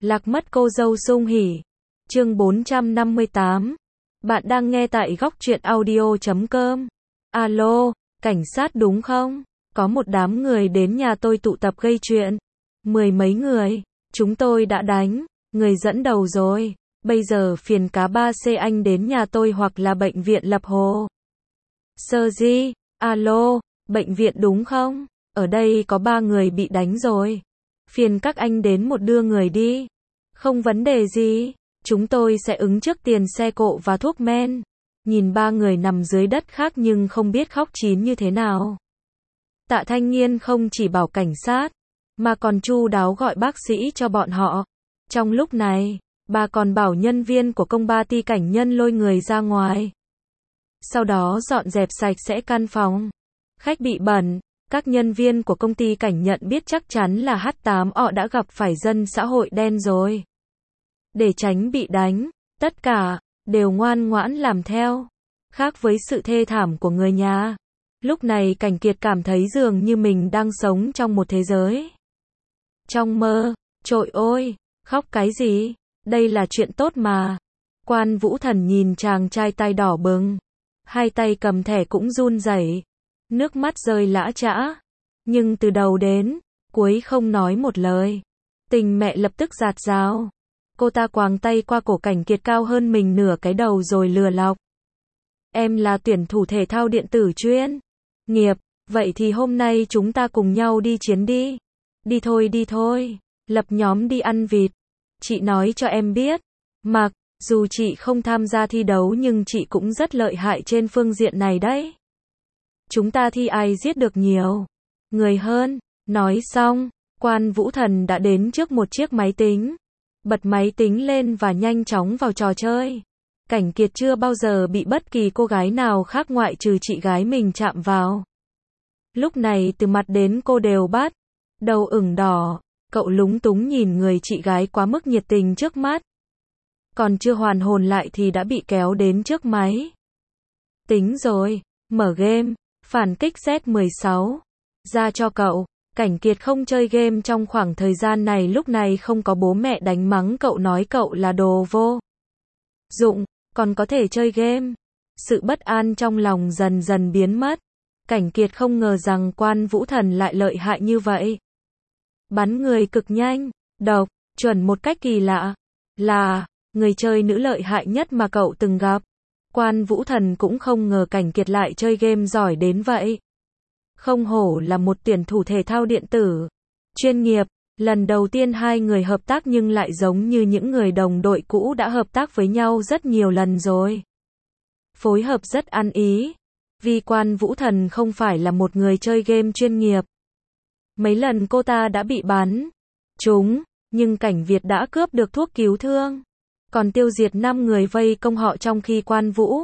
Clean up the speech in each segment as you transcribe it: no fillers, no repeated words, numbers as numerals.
Lạc mất cô dâu sung hỉ. Chương 458. Bạn đang nghe tại góc truyện audio.com. Alo, cảnh sát đúng không? Có một đám người đến nhà tôi tụ tập gây chuyện. 10 mấy người, chúng tôi đã đánh, người dẫn đầu rồi. Bây giờ phiền cá 3C anh đến nhà tôi hoặc là bệnh viện Lập Hồ. Sơ Di, alo, bệnh viện đúng không? Ở đây có 3 người bị đánh rồi. Phiền các anh đến một đưa người đi. Không vấn đề gì, chúng tôi sẽ ứng trước tiền xe cộ và thuốc men. Nhìn 3 người nằm dưới đất khác nhưng không biết khóc chín như thế nào. Tạ Thanh Nghiên không chỉ bảo cảnh sát, mà còn chu đáo gọi bác sĩ cho bọn họ. Trong lúc này, bà còn bảo nhân viên của công ty cảnh nhân lôi người ra ngoài. Sau đó dọn dẹp sạch sẽ căn phòng. Khách bị bẩn, các nhân viên của công ty cảnh nhận biết chắc chắn là H8O đã gặp phải dân xã hội đen rồi. Để tránh bị đánh, tất cả đều ngoan ngoãn làm theo. Khác với sự thê thảm của người nhà, lúc này Cảnh Kiệt cảm thấy dường như mình đang sống trong một thế giới. Trong mơ, trội ôi, khóc cái gì? Đây là chuyện tốt mà. Quan Vũ Thần nhìn chàng trai tay đỏ bừng, hai tay cầm thẻ cũng run rẩy, nước mắt rơi lã chã, nhưng từ đầu đến cuối không nói một lời. Tình mẹ lập tức dạt dào. Cô ta quàng tay qua cổ Cảnh Kiệt cao hơn mình nửa cái đầu rồi lừa lọc. Em là tuyển thủ thể thao điện tử chuyên nghiệp, vậy thì hôm nay chúng ta cùng nhau đi chiến đi. Đi thôi, lập nhóm đi ăn vịt. Chị nói cho em biết, mặc dù chị không tham gia thi đấu nhưng chị cũng rất lợi hại trên phương diện này đấy. Chúng ta thi ai giết được nhiều người hơn. Nói xong, Quan Vũ Thần đã đến trước một chiếc máy tính, bật máy tính lên và nhanh chóng vào trò chơi. Cảnh Kiệt chưa bao giờ bị bất kỳ cô gái nào khác ngoại trừ chị gái mình chạm vào. Lúc này từ mặt đến cô đều bắt đầu ửng đỏ, cậu lúng túng nhìn người chị gái quá mức nhiệt tình trước mắt. Còn chưa hoàn hồn lại thì đã bị kéo đến trước máy tính rồi, mở game, phản kích Z16 ra cho cậu. Cảnh Kiệt không chơi game trong khoảng thời gian này, lúc này không có bố mẹ đánh mắng cậu nói cậu là đồ vô dụng, còn có thể chơi game. Sự bất an trong lòng dần dần biến mất. Cảnh Kiệt không ngờ rằng Quan Vũ Thần lại lợi hại như vậy. Bắn người cực nhanh, độc, chuẩn một cách kỳ lạ. Là người chơi nữ lợi hại nhất mà cậu từng gặp. Quan Vũ Thần cũng không ngờ Cảnh Kiệt lại chơi game giỏi đến vậy. Không hổ là một tuyển thủ thể thao điện tử chuyên nghiệp. Lần đầu tiên hai người hợp tác nhưng lại giống như những người đồng đội cũ đã hợp tác với nhau rất nhiều lần rồi. Phối hợp rất ăn ý. Vì Quan Vũ Thần không phải là một người chơi game chuyên nghiệp. Mấy lần cô ta đã bị bắn trúng, nhưng Cảnh Việt đã cướp được thuốc cứu thương, còn tiêu diệt 5 người vây công họ trong khi Quan Vũ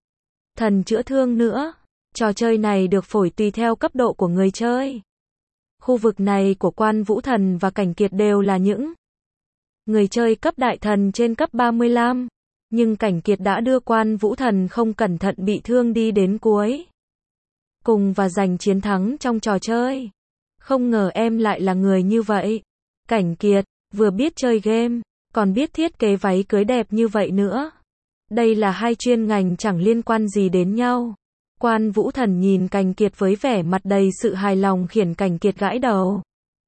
Thần chữa thương nữa. Trò chơi này được phổi tùy theo cấp độ của người chơi. Khu vực này của Quan Vũ Thần và Cảnh Kiệt đều là những người chơi cấp đại thần trên cấp 35. Nhưng Cảnh Kiệt đã đưa Quan Vũ Thần không cẩn thận bị thương đi đến cuối cùng và giành chiến thắng trong trò chơi. Không ngờ em lại là người như vậy. Cảnh Kiệt, vừa biết chơi game, còn biết thiết kế váy cưới đẹp như vậy nữa. Đây là hai chuyên ngành chẳng liên quan gì đến nhau. Quan Vũ Thần nhìn Cảnh Kiệt với vẻ mặt đầy sự hài lòng khiến Cảnh Kiệt gãi đầu.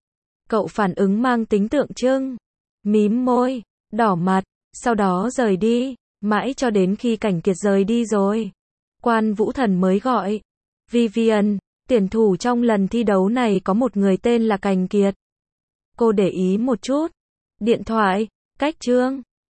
Cậu phản ứng mang tính tượng trưng, mím môi, đỏ mặt, sau đó rời đi, mãi cho đến khi Cảnh Kiệt rời đi rồi. Quan Vũ Thần mới gọi Vivian, tuyển thủ trong lần thi đấu này có một người tên là Cảnh Kiệt. Cô để ý một chút. Điện thoại, cách Trương,